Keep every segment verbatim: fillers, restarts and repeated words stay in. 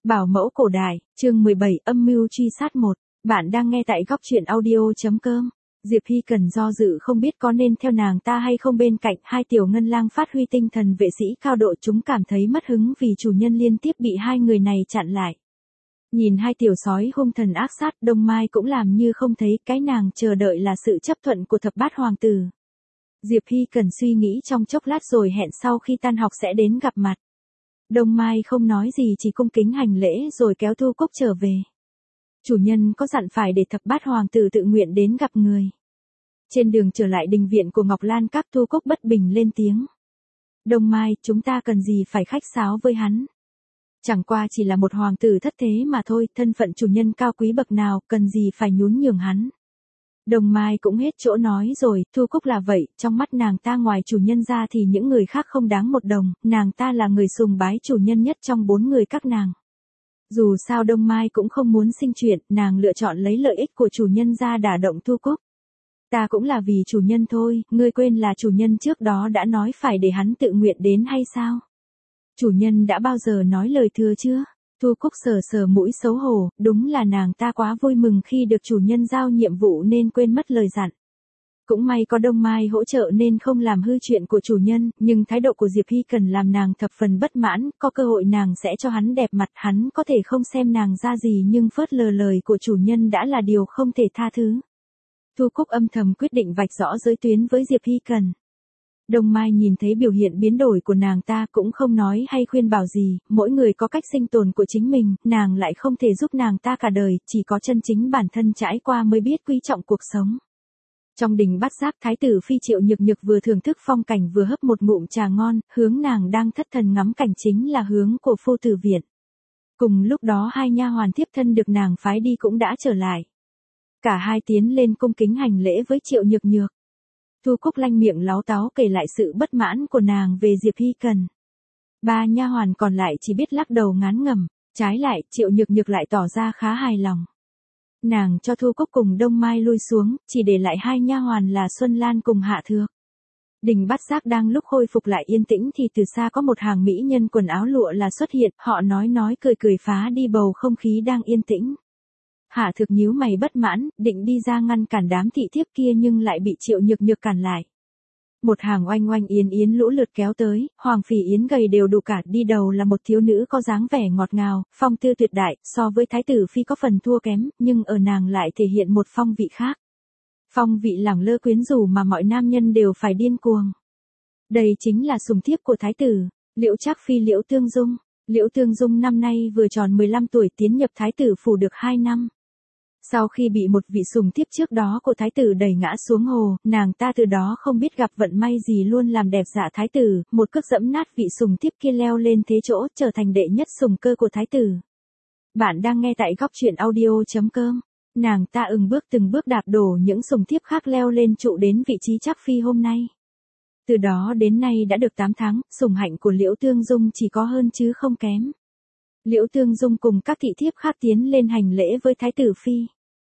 Bảo mẫu cổ đại, chương mười bảy, âm mưu truy sát một. Bạn đang nghe tại góc truyện audio.com. Diệp Hy Cần do dự không biết có nên theo nàng ta hay không. Bên cạnh hai tiểu ngân lang phát huy tinh thần vệ sĩ cao độ, chúng cảm thấy mất hứng vì chủ nhân liên tiếp bị hai người này chặn lại. Nhìn hai tiểu sói hung thần ác sát, Đông Mai cũng làm như không thấy, cái nàng chờ đợi là sự chấp thuận của thập bát hoàng tử. Diệp Hy Cần suy nghĩ trong chốc lát rồi hẹn sau khi tan học sẽ đến gặp mặt. Đông Mai không nói gì, chỉ cung kính hành lễ rồi kéo Thu Cúc trở về. Chủ nhân có dặn phải để thập bát hoàng tử tự nguyện đến gặp người. Trên đường trở lại đình viện của Ngọc Lan Các, Thu Cúc bất bình lên tiếng. Đông Mai, chúng ta cần gì phải khách sáo với hắn? Chẳng qua chỉ là một hoàng tử thất thế mà thôi, thân phận chủ nhân cao quý bậc nào, cần gì phải nhún nhường hắn. Đông Mai cũng hết chỗ nói rồi, Thu Cúc là vậy, trong mắt nàng ta ngoài chủ nhân ra thì những người khác không đáng một đồng, nàng ta là người sùng bái chủ nhân nhất trong bốn người các nàng. Dù sao Đông Mai cũng không muốn sinh chuyện, nàng lựa chọn lấy lợi ích của chủ nhân ra đả động Thu Cúc. Ta cũng là vì chủ nhân thôi, ngươi quên là chủ nhân trước đó đã nói phải để hắn tự nguyện đến hay sao? Chủ nhân đã bao giờ nói lời thừa chưa? Thu Cúc sờ sờ mũi xấu hổ, đúng là nàng ta quá vui mừng khi được chủ nhân giao nhiệm vụ nên quên mất lời dặn. Cũng may có Đông Mai hỗ trợ nên không làm hư chuyện của chủ nhân, nhưng thái độ của Diệp Hy Cần làm nàng thập phần bất mãn, có cơ hội nàng sẽ cho hắn đẹp mặt, hắn có thể không xem nàng ra gì nhưng phớt lờ lời của chủ nhân đã là điều không thể tha thứ. Thu Cúc âm thầm quyết định vạch rõ giới tuyến với Diệp Hy Cần. Đông Mai nhìn thấy biểu hiện biến đổi của nàng ta cũng không nói hay khuyên bảo gì, mỗi người có cách sinh tồn của chính mình, nàng lại không thể giúp nàng ta cả đời, chỉ có chân chính bản thân trải qua mới biết quý trọng cuộc sống. Trong đình Bát Giác, thái tử phi Triệu Nhược Nhược vừa thưởng thức phong cảnh vừa hấp một ngụm trà ngon, hướng nàng đang thất thần ngắm cảnh chính là hướng của phu tử viện. Cùng lúc đó hai nha hoàn thiếp thân được nàng phái đi cũng đã trở lại. Cả hai tiến lên cung kính hành lễ với Triệu Nhược Nhược. Thu Cúc lanh miệng láo táo kể lại sự bất mãn của nàng về Diệp Hy Cần. Ba nha hoàn còn lại chỉ biết lắc đầu ngán ngẩm, trái lại Triệu Nhược Nhược lại tỏ ra khá hài lòng. Nàng cho Thu Cúc cùng Đông Mai lui xuống, chỉ để lại hai nha hoàn là Xuân Lan cùng Hạ Thược. Đình Bát Giác đang lúc khôi phục lại yên tĩnh thì từ xa có một hàng mỹ nhân quần áo lụa là xuất hiện, họ nói nói cười cười phá đi bầu không khí đang yên tĩnh. Hạ Thược nhíu mày bất mãn, định đi ra ngăn cản đám thị thiếp kia nhưng lại bị Triệu Nhược Nhược cản lại. Một hàng oanh oanh yến yến lũ lượt kéo tới, Hoàng Phỉ Yến gầy đều đủ cả, đi đầu là một thiếu nữ có dáng vẻ ngọt ngào, phong tư tuyệt đại, so với thái tử phi có phần thua kém, nhưng ở nàng lại thể hiện một phong vị khác. Phong vị lẳng lơ quyến rũ mà mọi nam nhân đều phải điên cuồng. Đây chính là sùng thiếp của thái tử, Liễu Trác Phi Liễu Tương Dung. Liễu Tương Dung năm nay vừa tròn mười lăm tuổi, tiến nhập thái tử phủ được hai năm. Sau khi bị một vị sùng thiếp trước đó của thái tử đẩy ngã xuống hồ, nàng ta từ đó không biết gặp vận may gì luôn làm đẹp dạ thái tử, một cước dẫm nát vị sùng thiếp kia leo lên thế chỗ, trở thành đệ nhất sùng cơ của thái tử. Bạn đang nghe tại góc truyện audio.com. Nàng ta ừng bước từng bước đạp đổ những sùng thiếp khác leo lên trụ đến vị trí Trác Phi hôm nay. Từ đó đến nay đã được tám tháng, sủng hạnh của Liễu Tương Dung chỉ có hơn chứ không kém. Liễu Tương Dung cùng các thị thiếp khác tiến lên hành lễ với thái tử phi.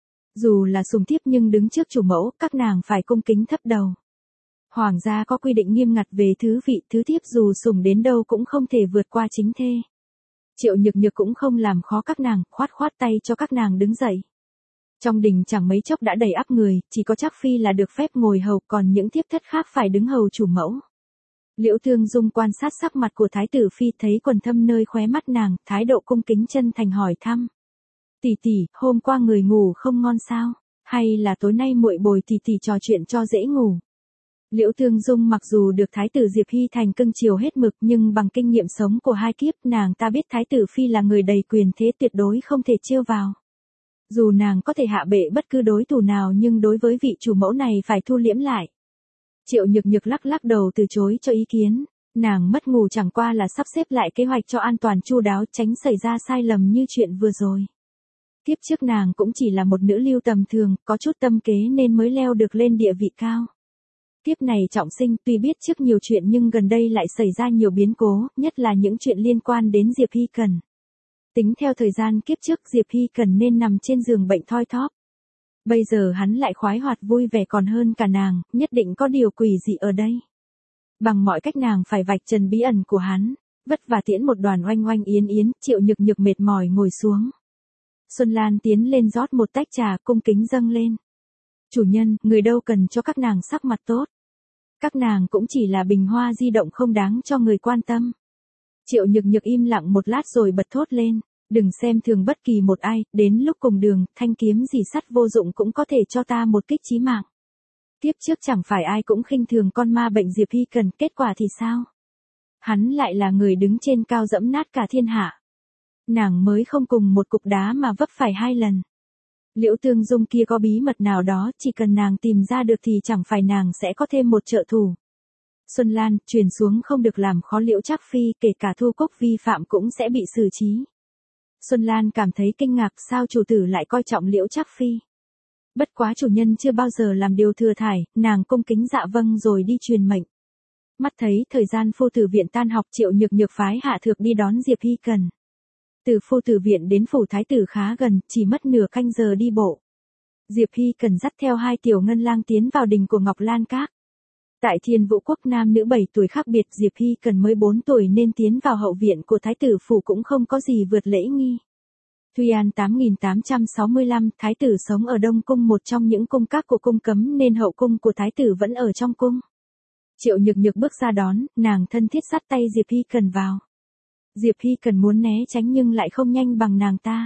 Dù là sùng thiếp nhưng đứng trước chủ mẫu, các nàng phải cung kính thấp đầu. Hoàng gia có quy định nghiêm ngặt về thứ vị, thứ thiếp dù sủng đến đâu cũng không thể vượt qua chính thê. Triệu Nhược Nhược cũng không làm khó các nàng, khoát khoát tay cho các nàng đứng dậy. Trong đình chẳng mấy chốc đã đầy ắp người, chỉ có Trác Phi là được phép ngồi hầu, còn những thiếp thất khác phải đứng hầu chủ mẫu. Liễu Tương Dung quan sát sắc mặt của thái tử phi, thấy quầng thâm nơi khóe mắt nàng, thái độ cung kính chân thành hỏi thăm. Tỷ tỷ, hôm qua người ngủ không ngon sao? Hay là tối nay muội bồi tỷ tỷ trò chuyện cho dễ ngủ? Liễu Tương Dung mặc dù được thái tử Diệp Hy Thành cưng chiều hết mực nhưng bằng kinh nghiệm sống của hai kiếp, nàng ta biết thái tử phi là người đầy quyền thế tuyệt đối không thể trêu vào. Dù nàng có thể hạ bệ bất cứ đối thủ nào nhưng đối với vị chủ mẫu này phải thu liễm lại. Triệu Nhược Nhược lắc lắc đầu từ chối cho ý kiến, nàng mất ngủ chẳng qua là sắp xếp lại kế hoạch cho an toàn chu đáo, tránh xảy ra sai lầm như chuyện vừa rồi. Kiếp trước nàng cũng chỉ là một nữ lưu tầm thường, có chút tâm kế nên mới leo được lên địa vị cao. Kiếp này trọng sinh, tuy biết trước nhiều chuyện nhưng gần đây lại xảy ra nhiều biến cố, nhất là những chuyện liên quan đến Diệp Hy Cần. Tính theo thời gian kiếp trước Diệp Hy Cần nên nằm trên giường bệnh thoi thóp. Bây giờ hắn lại khoái hoạt vui vẻ còn hơn cả nàng, nhất định có điều quỷ dị ở đây. Bằng mọi cách nàng phải vạch trần bí ẩn của hắn. Vất vả tiễn một đoàn oanh oanh yến yến, Triệu Nhược Nhược mệt mỏi ngồi xuống. Xuân Lan tiến lên rót một tách trà cung kính dâng lên. Chủ nhân, người đâu cần cho các nàng sắc mặt tốt. Các nàng cũng chỉ là bình hoa di động không đáng cho người quan tâm. Triệu Nhược Nhược im lặng một lát rồi bật thốt lên. Đừng xem thường bất kỳ một ai, đến lúc cùng đường, thanh kiếm gì sắt vô dụng cũng có thể cho ta một kích chí mạng. Tiếp trước chẳng phải ai cũng khinh thường con ma bệnh Diệp Hy Cần, kết quả thì sao? Hắn lại là người đứng trên cao dẫm nát cả thiên hạ. Nàng mới không cùng một cục đá mà vấp phải hai lần. Liễu Tương Dung kia có bí mật nào đó, chỉ cần nàng tìm ra được thì chẳng phải nàng sẽ có thêm một trợ thủ. Xuân Lan, truyền xuống không được làm khó Liễu Trác Phi, kể cả Thu Cúc vi phạm cũng sẽ bị xử trí. Xuân Lan cảm thấy kinh ngạc sao chủ tử lại coi trọng Liễu Trác Phi. Bất quá chủ nhân chưa bao giờ làm điều thừa thải, nàng cung kính dạ vâng rồi đi truyền mệnh. Mắt thấy thời gian phu tử viện tan học, Triệu Nhược Nhược phái Hạ Thược đi đón Diệp Hy Cần. Từ phu tử viện đến phủ thái tử khá gần, chỉ mất nửa canh giờ đi bộ. Diệp Hy Cần dắt theo hai tiểu ngân lang tiến vào đình của Ngọc Lan Các. Tại Thiên Vũ Quốc nam nữ bảy tuổi khác biệt, Diệp Hy Cần mới bốn tuổi nên tiến vào hậu viện của thái tử phủ cũng không có gì vượt lễ nghi. Thuy An tám nghìn tám trăm sáu mươi lăm, thái tử sống ở Đông Cung, một trong những cung các của cung cấm nên hậu cung của thái tử vẫn ở trong cung. Triệu Nhược Nhược bước ra đón, nàng thân thiết dắt tay Diệp Hy Cần vào. Diệp Hy Cần muốn né tránh nhưng lại không nhanh bằng nàng ta.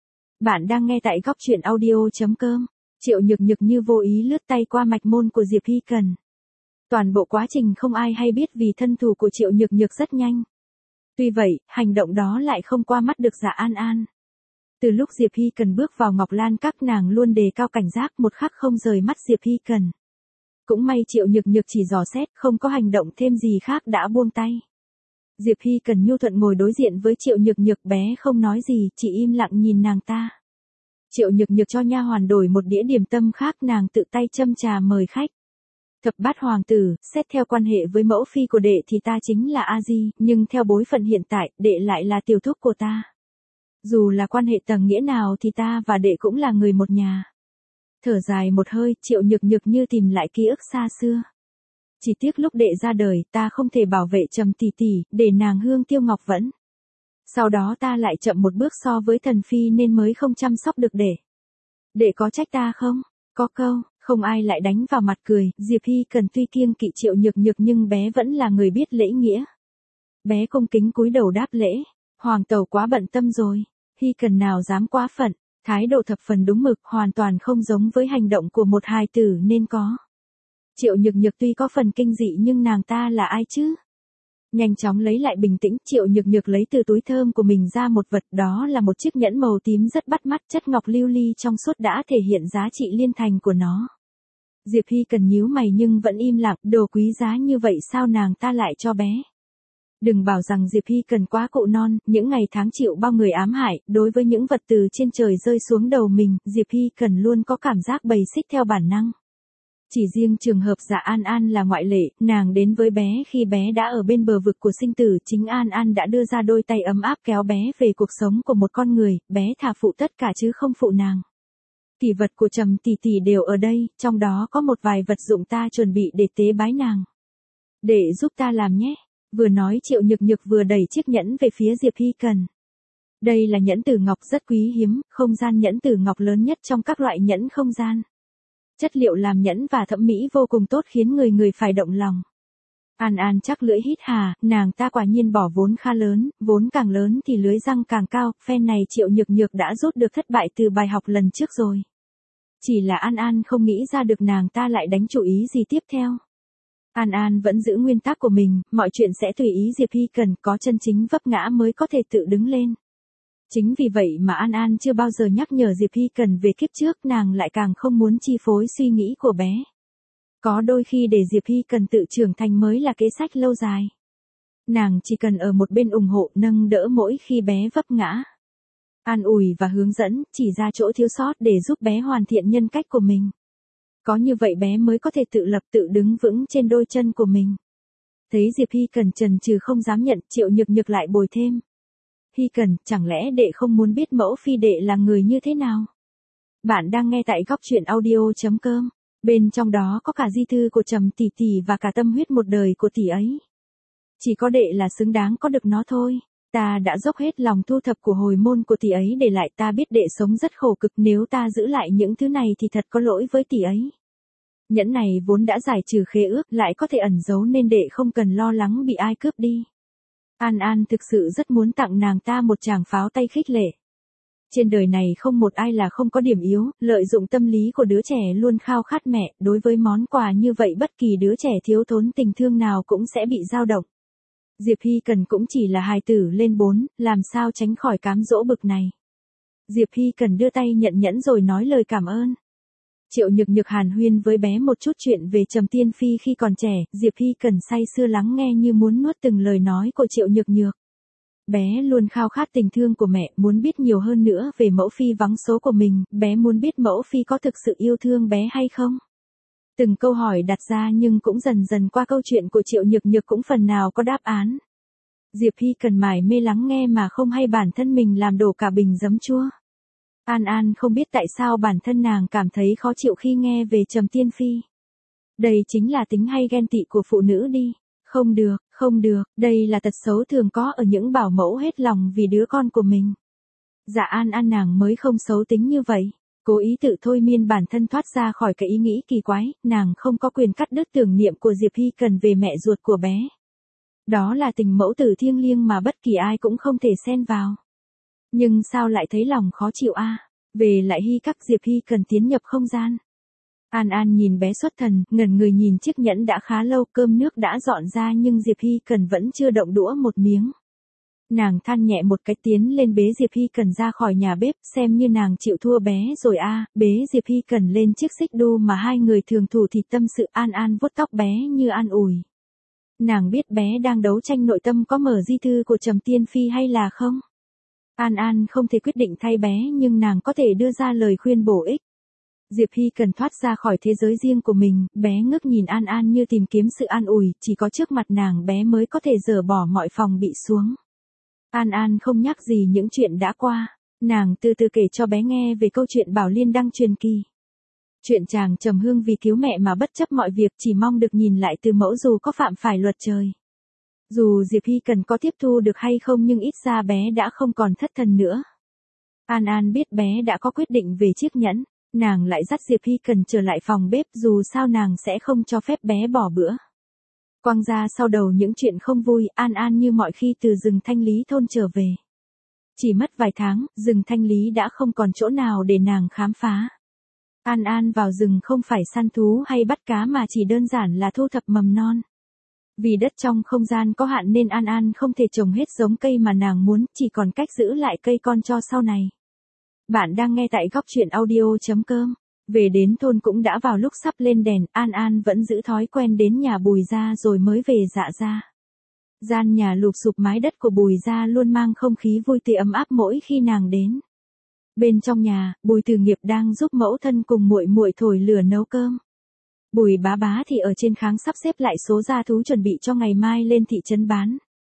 Bạn đang nghe tại góc truyện audio chấm com. Triệu Nhược Nhược như vô ý lướt tay qua mạch môn của Diệp Hy Cần. Toàn bộ quá trình không ai hay biết vì thân thủ của Triệu Nhược Nhược rất nhanh. Tuy vậy, hành động đó lại không qua mắt được Dạ An An. Từ lúc Diệp Hy Cần bước vào Ngọc Lan Các, nàng luôn đề cao cảnh giác, một khắc không rời mắt Diệp Hy Cần. Cũng may Triệu Nhược Nhược chỉ dò xét, không có hành động thêm gì khác đã buông tay. Diệp Hy Cần nhu thuận ngồi đối diện với Triệu Nhược Nhược, bé không nói gì, chỉ im lặng nhìn nàng ta. Triệu Nhược Nhược cho nha hoàn đổi một đĩa điểm tâm khác, nàng tự tay châm trà mời khách. Thập bát hoàng tử, xét theo quan hệ với mẫu phi của đệ thì ta chính là A Di, nhưng theo bối phận hiện tại, đệ lại là tiểu thúc của ta. Dù là quan hệ tầng nghĩa nào thì ta và đệ cũng là người một nhà. Thở dài một hơi, Triệu Nhược Nhược như tìm lại ký ức xa xưa. Chỉ tiếc lúc đệ ra đời, ta không thể bảo vệ Trầm tỷ tỷ, để nàng hương tiêu ngọc vẫn. Sau đó ta lại chậm một bước so với thần phi nên mới không chăm sóc được đệ. Đệ có trách ta không? Có câu, không ai lại đánh vào mặt cười. Diệp Hy Cần tuy kiêng kỵ Triệu Nhược Nhược nhưng bé vẫn là người biết lễ nghĩa. Bé cung kính cúi đầu đáp lễ. Hoàng tẩu quá bận tâm rồi. Hy Cần nào dám quá phận. Thái độ thập phần đúng mực, hoàn toàn không giống với hành động của một hài tử nên có. Triệu Nhược Nhược tuy có phần kinh dị nhưng nàng ta là ai chứ? Nhanh chóng lấy lại bình tĩnh, Triệu Nhược Nhược lấy từ túi thơm của mình ra một vật, đó là một chiếc nhẫn màu tím rất bắt mắt, chất ngọc lưu ly trong suốt đã thể hiện giá trị liên thành của nó. Diệp Hy Cần nhíu mày nhưng vẫn im lặng, đồ quý giá như vậy sao nàng ta lại cho bé? Đừng bảo rằng Diệp Hy Cần quá cụ non, những ngày tháng chịu bao người ám hại, đối với những vật từ trên trời rơi xuống đầu mình, Diệp Hy Cần luôn có cảm giác bầy xích theo bản năng. Chỉ riêng trường hợp Dạ An An là ngoại lệ, nàng đến với bé khi bé đã ở bên bờ vực của sinh tử, chính An An đã đưa ra đôi tay ấm áp kéo bé về cuộc sống của một con người, bé thà phụ tất cả chứ không phụ nàng. Kỷ vật của Trầm tỷ tỷ đều ở đây, trong đó có một vài vật dụng ta chuẩn bị để tế bái nàng. Để giúp ta làm nhé. Vừa nói Triệu Nhược Nhược vừa đẩy chiếc nhẫn về phía Diệp Hy Cần. Đây là nhẫn từ ngọc rất quý hiếm, không gian nhẫn từ ngọc lớn nhất trong các loại nhẫn không gian. Chất liệu làm nhẫn và thẩm mỹ vô cùng tốt khiến người người phải động lòng. An An chắc lưỡi hít hà, nàng ta quả nhiên bỏ vốn khá lớn, vốn càng lớn thì lưới răng càng cao, phen này Triệu Nhược Nhược đã rút được thất bại từ bài học lần trước rồi. Chỉ là An An không nghĩ ra được nàng ta lại đánh chủ ý gì tiếp theo. An An vẫn giữ nguyên tắc của mình, mọi chuyện sẽ tùy ý Diệp Hy Cần, có chân chính vấp ngã mới có thể tự đứng lên. Chính vì vậy mà An An chưa bao giờ nhắc nhở Diệp Hy Cần về kiếp trước, nàng lại càng không muốn chi phối suy nghĩ của bé. Có đôi khi để Diệp Hy Cần tự trưởng thành mới là kế sách lâu dài. Nàng chỉ cần ở một bên ủng hộ, nâng đỡ mỗi khi bé vấp ngã. An ủi và hướng dẫn, chỉ ra chỗ thiếu sót để giúp bé hoàn thiện nhân cách của mình. Có như vậy bé mới có thể tự lập, tự đứng vững trên đôi chân của mình. Thấy Diệp Hy Cần chần chừ không dám nhận, Triệu Nhược Nhược lại bồi thêm. Hy Cần, chẳng lẽ đệ không muốn biết mẫu phi đệ là người như thế nào? Bạn đang nghe tại góc truyện audio chấm com. Bên trong đó có cả di thư của Trầm tỷ tỷ và cả tâm huyết một đời của tỷ ấy. Chỉ có đệ là xứng đáng có được nó thôi. Ta đã dốc hết lòng thu thập của hồi môn của tỷ ấy để lại, ta biết đệ sống rất khổ cực, nếu ta giữ lại những thứ này thì thật có lỗi với tỷ ấy. Nhẫn này vốn đã giải trừ khế ước, lại có thể ẩn giấu nên đệ không cần lo lắng bị ai cướp đi. An An thực sự rất muốn tặng nàng ta một tràng pháo tay khích lệ. Trên đời này không một ai là không có điểm yếu, lợi dụng tâm lý của đứa trẻ luôn khao khát mẹ, đối với món quà như vậy bất kỳ đứa trẻ thiếu thốn tình thương nào cũng sẽ bị dao động. Diệp Hy Cần cũng chỉ là hài tử lên bốn, làm sao tránh khỏi cám dỗ bực này. Diệp Hy Cần đưa tay nhận nhẫn rồi nói lời cảm ơn. Triệu Nhược Nhược hàn huyên với bé một chút chuyện về Trầm Tiên Phi khi còn trẻ, Diệp Hy Cần say sưa lắng nghe như muốn nuốt từng lời nói của Triệu Nhược Nhược. Bé luôn khao khát tình thương của mẹ, muốn biết nhiều hơn nữa về mẫu phi vắng số của mình, bé muốn biết mẫu phi có thực sự yêu thương bé hay không. Từng câu hỏi đặt ra nhưng cũng dần dần qua câu chuyện của Triệu Nhược Nhược cũng phần nào có đáp án. Diệp Hy Cần mải mê lắng nghe mà không hay bản thân mình làm đổ cả bình giấm chua. An An không biết tại sao bản thân nàng cảm thấy khó chịu khi nghe về Trầm Tiên Phi. Đây chính là tính hay ghen tị của phụ nữ đi. Không được, không được, đây là tật xấu thường có ở những bảo mẫu hết lòng vì đứa con của mình. Dạ An An nàng mới không xấu tính như vậy. Cố ý tự thôi miên bản thân thoát ra khỏi cái ý nghĩ kỳ quái, nàng không có quyền cắt đứt tưởng niệm của Diệp Hy Cần về mẹ ruột của bé. Đó là tình mẫu tử thiêng liêng mà bất kỳ ai cũng không thể xen vào. Nhưng sao lại thấy lòng khó chịu a? À? Về lại Hy các Diệp Hy Cần tiến nhập không gian. An An nhìn bé xuất thần, ngẩn người nhìn chiếc nhẫn đã khá lâu, cơm nước đã dọn ra nhưng Diệp Hy Cần vẫn chưa động đũa một miếng. Nàng than nhẹ một cái tiến lên bế Diệp Hy Cần ra khỏi nhà bếp, xem như nàng chịu thua bé rồi a. À, bế Diệp Hy Cần lên chiếc xích đu mà hai người thường thủ thỉ tâm sự. An An vuốt tóc bé như an ủi. Nàng biết bé đang đấu tranh nội tâm có mở di thư của Trầm Tiên Phi hay là không. An An không thể quyết định thay bé nhưng nàng có thể đưa ra lời khuyên bổ ích. Diệp Hy Cần thoát ra khỏi thế giới riêng của mình, bé ngước nhìn An An như tìm kiếm sự an ủi, chỉ có trước mặt nàng bé mới có thể dỡ bỏ mọi phòng bị xuống. An An không nhắc gì những chuyện đã qua, nàng từ từ kể cho bé nghe về câu chuyện Bảo Liên Đăng truyền kỳ. Chuyện chàng Trầm Hương vì cứu mẹ mà bất chấp mọi việc chỉ mong được nhìn lại từ mẫu dù có phạm phải luật trời. Dù Diệp Hy Cần có tiếp thu được hay không nhưng ít ra bé đã không còn thất thần nữa. An An biết bé đã có quyết định về chiếc nhẫn, nàng lại dắt Diệp Hy Cần trở lại phòng bếp dù sao nàng sẽ không cho phép bé bỏ bữa. Quang ra sau đầu những chuyện không vui, An An như mọi khi từ rừng Thanh Lý thôn trở về. Chỉ mất vài tháng, rừng Thanh Lý đã không còn chỗ nào để nàng khám phá. An An vào rừng không phải săn thú hay bắt cá mà chỉ đơn giản là thu thập mầm non. Vì đất trong không gian có hạn nên An An không thể trồng hết giống cây mà nàng muốn, chỉ còn cách giữ lại cây con cho sau này. Bạn đang nghe tại góc truyện audio chấm com. Về đến thôn cũng đã vào lúc sắp lên đèn, An An vẫn giữ thói quen đến nhà Bùi gia rồi mới về Dạ gia. Gian nhà lụp xụp mái đất của Bùi gia luôn mang không khí vui tươi ấm áp mỗi khi nàng đến. Bên trong nhà, Bùi Từ Nghiệp đang giúp mẫu thân cùng muội muội thổi lửa nấu cơm. Bùi Bá Bá thì ở trên kháng sắp xếp lại số gia thú chuẩn bị cho ngày mai lên thị trấn bán.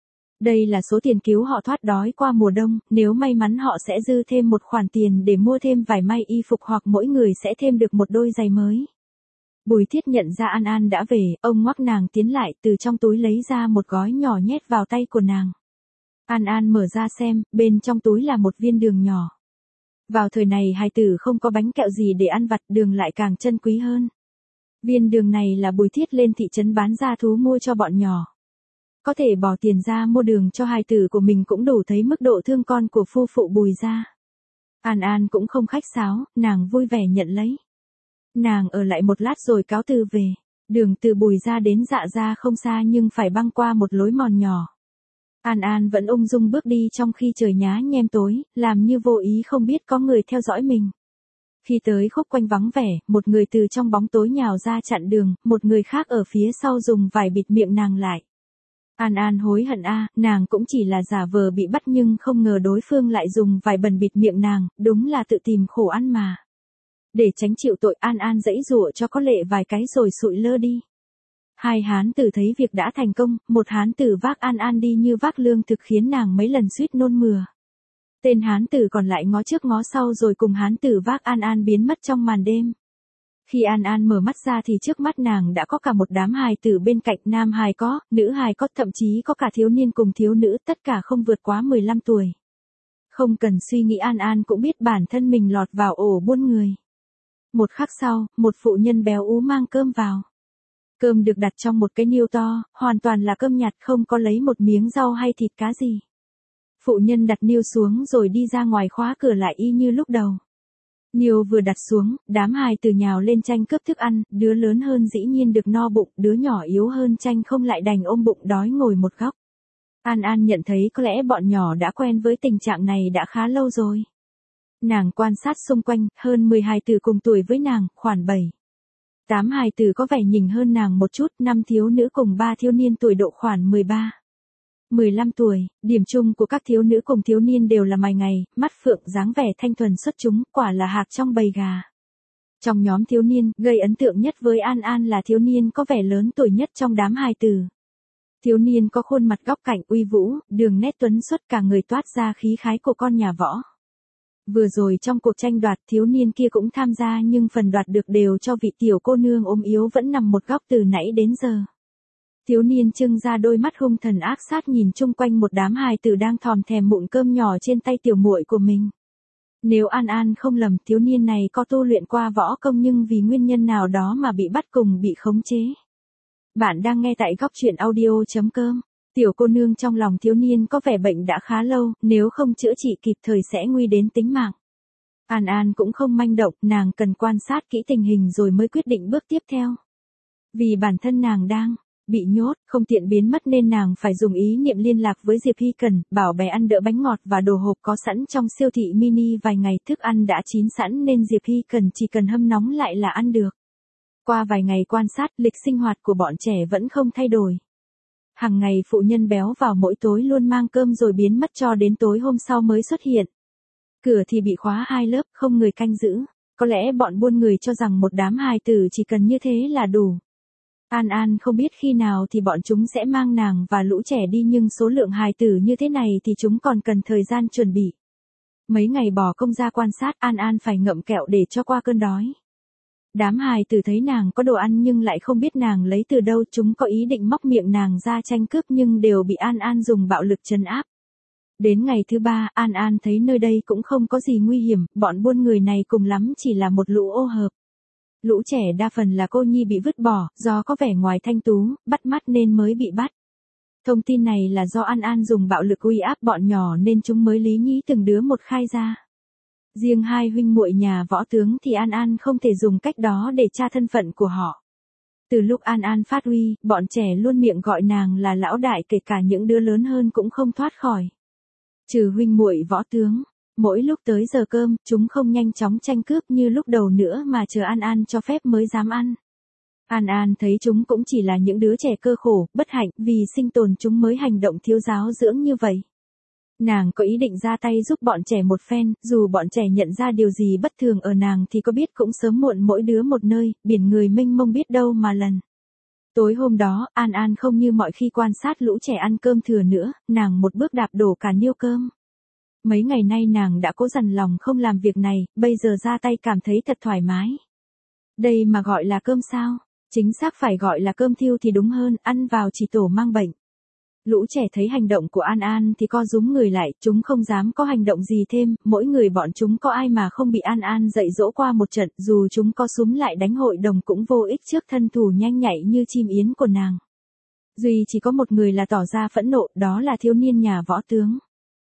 Đây là số tiền cứu họ thoát đói qua mùa đông, nếu may mắn họ sẽ dư thêm một khoản tiền để mua thêm vài may y phục hoặc mỗi người sẽ thêm được một đôi giày mới. Bùi Thiết nhận ra An An đã về, ông ngoắc nàng tiến lại từ trong túi lấy ra một gói nhỏ nhét vào tay của nàng. An An mở ra xem, bên trong túi là một viên đường nhỏ. Vào thời này hài tử không có bánh kẹo gì để ăn vặt, đường lại càng chân quý hơn. Viên đường này là Bùi Thiết lên thị trấn bán gia thú mua cho bọn nhỏ. Có thể bỏ tiền ra mua đường cho hài tử của mình cũng đủ thấy mức độ thương con của phu phụ Bùi gia. An An cũng không khách sáo, nàng vui vẻ nhận lấy. Nàng ở lại một lát rồi cáo từ về. Đường từ Bùi gia đến Dạ gia không xa nhưng phải băng qua một lối mòn nhỏ. An An vẫn ung dung bước đi trong khi trời nhá nhem tối, làm như vô ý không biết có người theo dõi mình. Khi tới khúc quanh vắng vẻ, một người từ trong bóng tối nhào ra chặn đường, một người khác ở phía sau dùng vải bịt miệng nàng lại. An An hối hận a, nàng cũng chỉ là giả vờ bị bắt nhưng không ngờ đối phương lại dùng vải bẩn bịt miệng nàng, đúng là tự tìm khổ ăn mà. Để tránh chịu tội, An An giãy giụa cho có lệ vài cái rồi sụi lơ đi. Hai hán tử thấy việc đã thành công, một hán tử vác An An đi như vác lương thực khiến nàng mấy lần suýt nôn mửa. Tên hán tử còn lại ngó trước ngó sau rồi cùng hán tử vác An An biến mất trong màn đêm. Khi An An mở mắt ra thì trước mắt nàng đã có cả một đám hài tử bên cạnh, nam hài có, nữ hài có, thậm chí có cả thiếu niên cùng thiếu nữ, tất cả không vượt quá mười lăm tuổi. Không cần suy nghĩ An An cũng biết bản thân mình lọt vào ổ buôn người. Một khắc sau, một phụ nhân béo ú mang cơm vào. Cơm được đặt trong một cái niêu to, hoàn toàn là cơm nhặt, không có lấy một miếng rau hay thịt cá gì. Phụ nhân đặt niêu xuống rồi đi ra ngoài khóa cửa lại y như lúc đầu. Niêu vừa đặt xuống, đám hài tử nhào lên tranh cướp thức ăn, đứa lớn hơn dĩ nhiên được no bụng, đứa nhỏ yếu hơn tranh không lại đành ôm bụng đói ngồi một góc. An An nhận thấy có lẽ bọn nhỏ đã quen với tình trạng này đã khá lâu rồi. Nàng quan sát xung quanh, hơn mười hài tử cùng tuổi với nàng, khoảng bảy. tám hài tử có vẻ nhìn hơn nàng một chút, năm thiếu nữ cùng ba thiếu niên tuổi độ khoảng mười ba. mười lăm tuổi, điểm chung của các thiếu nữ cùng thiếu niên đều là mày ngày, mắt phượng, dáng vẻ thanh thuần xuất chúng, quả là hạc trong bầy gà. Trong nhóm thiếu niên, gây ấn tượng nhất với An An là thiếu niên có vẻ lớn tuổi nhất trong đám hài tử. Thiếu niên có khuôn mặt góc cạnh uy vũ, đường nét tuấn xuất, cả người toát ra khí khái của con nhà võ. Vừa rồi trong cuộc tranh đoạt, thiếu niên kia cũng tham gia nhưng phần đoạt được đều cho vị tiểu cô nương ốm yếu vẫn nằm một góc từ nãy đến giờ. Thiếu niên trưng ra đôi mắt hung thần ác sát nhìn chung quanh một đám hài tử đang thòm thèm mụn cơm nhỏ trên tay tiểu muội của mình. Nếu An An không lầm, thiếu niên này có tu luyện qua võ công nhưng vì nguyên nhân nào đó mà bị bắt cùng bị khống chế. Bạn đang nghe tại góc truyện audio chấm com. Tiểu cô nương trong lòng thiếu niên có vẻ bệnh đã khá lâu, nếu không chữa trị kịp thời sẽ nguy đến tính mạng. An An cũng không manh động, nàng cần quan sát kỹ tình hình rồi mới quyết định bước tiếp theo. Vì bản thân nàng đang bị nhốt, không tiện biến mất nên nàng phải dùng ý niệm liên lạc với Diệp Hy Cần, bảo bé ăn đỡ bánh ngọt và đồ hộp có sẵn trong siêu thị mini vài ngày, thức ăn đã chín sẵn nên Diệp Hy Cần chỉ cần hâm nóng lại là ăn được. Qua vài ngày quan sát, lịch sinh hoạt của bọn trẻ vẫn không thay đổi. Hàng ngày phụ nhân béo vào mỗi tối luôn mang cơm rồi biến mất cho đến tối hôm sau mới xuất hiện. Cửa thì bị khóa hai lớp, không người canh giữ. Có lẽ bọn buôn người cho rằng một đám hài tử chỉ cần như thế là đủ. An An không biết khi nào thì bọn chúng sẽ mang nàng và lũ trẻ đi nhưng số lượng hài tử như thế này thì chúng còn cần thời gian chuẩn bị. Mấy ngày bỏ công ra quan sát, An An phải ngậm kẹo để cho qua cơn đói. Đám hài tử thấy nàng có đồ ăn nhưng lại không biết nàng lấy từ đâu, chúng có ý định móc miệng nàng ra tranh cướp nhưng đều bị An An dùng bạo lực trấn áp. Đến ngày thứ ba, An An thấy nơi đây cũng không có gì nguy hiểm, bọn buôn người này cùng lắm chỉ là một lũ ô hợp. Lũ trẻ đa phần là cô nhi bị vứt bỏ, do có vẻ ngoài thanh tú, bắt mắt nên mới bị bắt. Thông tin này là do An An dùng bạo lực uy áp bọn nhỏ nên chúng mới lý nhí từng đứa một khai ra. Riêng hai huynh muội nhà võ tướng thì An An không thể dùng cách đó để tra thân phận của họ. Từ lúc An An phát uy, bọn trẻ luôn miệng gọi nàng là lão đại, kể cả những đứa lớn hơn cũng không thoát khỏi. Trừ huynh muội võ tướng, mỗi lúc tới giờ cơm, chúng không nhanh chóng tranh cướp như lúc đầu nữa mà chờ An An cho phép mới dám ăn. An An thấy chúng cũng chỉ là những đứa trẻ cơ khổ, bất hạnh, vì sinh tồn chúng mới hành động thiếu giáo dưỡng như vậy. Nàng có ý định ra tay giúp bọn trẻ một phen, dù bọn trẻ nhận ra điều gì bất thường ở nàng thì có biết cũng sớm muộn mỗi đứa một nơi, biển người mênh mông biết đâu mà lần. Tối hôm đó, An An không như mọi khi quan sát lũ trẻ ăn cơm thừa nữa, nàng một bước đạp đổ cả niêu cơm. Mấy ngày nay nàng đã cố dằn lòng không làm việc này, bây giờ ra tay cảm thấy thật thoải mái. Đây mà gọi là cơm sao? Chính xác phải gọi là cơm thiêu thì đúng hơn, ăn vào chỉ tổ mang bệnh. Lũ trẻ thấy hành động của An An thì co rúm người lại, chúng không dám có hành động gì thêm, mỗi người bọn chúng có ai mà không bị An An dạy dỗ qua một trận, dù chúng có súm lại đánh hội đồng cũng vô ích trước thân thủ nhanh nhạy như chim yến của nàng. Duy chỉ có một người là tỏ ra phẫn nộ, đó là thiếu niên nhà võ tướng.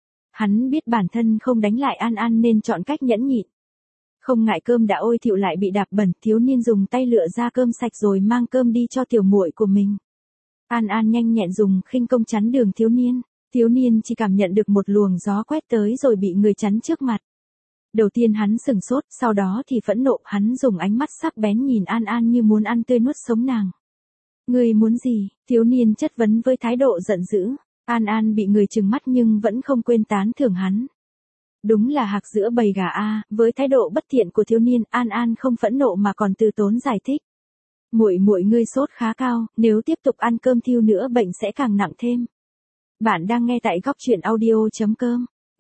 Hắn biết bản thân không đánh lại An An nên chọn cách nhẫn nhịn. Không ngại cơm đã ôi thiệu lại bị đạp bẩn, thiếu niên dùng tay lựa ra cơm sạch rồi mang cơm đi cho tiểu muội của mình. An An nhanh nhẹn dùng khinh công chắn đường thiếu niên. Thiếu niên chỉ cảm nhận được một luồng gió quét tới rồi bị người chắn trước mặt. Đầu tiên hắn sửng sốt, sau đó thì phẫn nộ, hắn dùng ánh mắt sắc bén nhìn An An như muốn ăn tươi nuốt sống nàng. Ngươi muốn gì? Thiếu niên chất vấn với thái độ giận dữ. An An bị người trừng mắt nhưng vẫn không quên tán thưởng hắn. Đúng là hạc giữa bầy gà a, với thái độ bất thiện của thiếu niên, An An không phẫn nộ mà còn từ tốn giải thích. Muội muội ngươi sốt khá cao, nếu tiếp tục ăn cơm thiêu nữa bệnh sẽ càng nặng thêm. Bạn đang nghe tại góc truyện audio chấm com.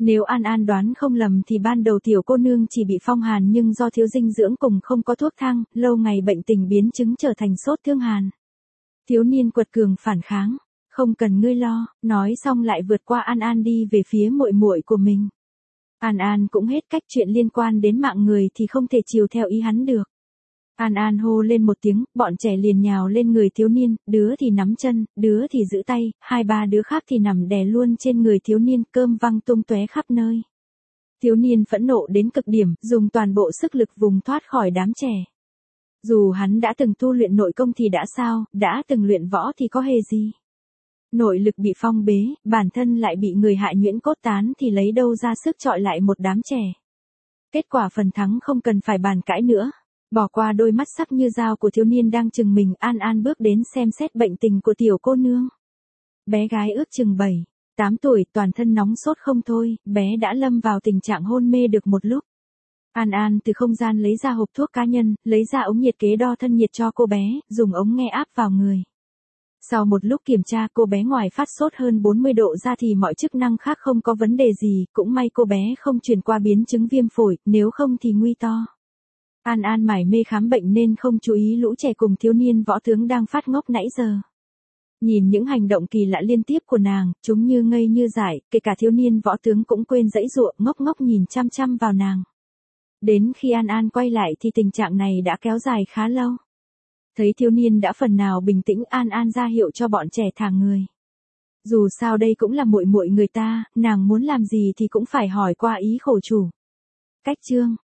Nếu An An đoán không lầm thì ban đầu tiểu cô nương chỉ bị phong hàn nhưng do thiếu dinh dưỡng cùng không có thuốc thang, lâu ngày bệnh tình biến chứng trở thành sốt thương hàn. Thiếu niên quật cường phản kháng, không cần ngươi lo, nói xong lại vượt qua An An đi về phía muội muội của mình. An An cũng hết cách, chuyện liên quan đến mạng người thì không thể chiều theo ý hắn được. An An hô lên một tiếng, bọn trẻ liền nhào lên người thiếu niên, đứa thì nắm chân, đứa thì giữ tay, hai ba đứa khác thì nằm đè luôn trên người thiếu niên, cơm văng tung tóe khắp nơi. Thiếu niên phẫn nộ đến cực điểm, dùng toàn bộ sức lực vùng thoát khỏi đám trẻ. Dù hắn đã từng tu luyện nội công thì đã sao, đã từng luyện võ thì có hề gì. Nội lực bị phong bế, bản thân lại bị người hại nhuyễn cốt tán thì lấy đâu ra sức chọi lại một đám trẻ. Kết quả phần thắng không cần phải bàn cãi nữa. Bỏ qua đôi mắt sắc như dao của thiếu niên đang chừng mình, An An bước đến xem xét bệnh tình của tiểu cô nương. Bé gái ước chừng bảy, tám tuổi, toàn thân nóng sốt không thôi, bé đã lâm vào tình trạng hôn mê được một lúc. An An từ không gian lấy ra hộp thuốc cá nhân, lấy ra ống nhiệt kế đo thân nhiệt cho cô bé, dùng ống nghe áp vào người. Sau một lúc kiểm tra, cô bé ngoài phát sốt hơn bốn mươi độ ra thì mọi chức năng khác không có vấn đề gì, cũng may cô bé không chuyển qua biến chứng viêm phổi, nếu không thì nguy to. An An mải mê khám bệnh nên không chú ý lũ trẻ cùng thiếu niên võ tướng đang phát ngốc nãy giờ. Nhìn những hành động kỳ lạ liên tiếp của nàng, chúng như ngây như dại, kể cả thiếu niên võ tướng cũng quên giãy giụa, ngốc ngốc nhìn chăm chăm vào nàng. Đến khi An An quay lại thì tình trạng này đã kéo dài khá lâu. Thấy thiếu niên đã phần nào bình tĩnh, An An ra hiệu cho bọn trẻ thả người. Dù sao đây cũng là muội muội người ta, nàng muốn làm gì thì cũng phải hỏi qua ý khổ chủ. Cách chương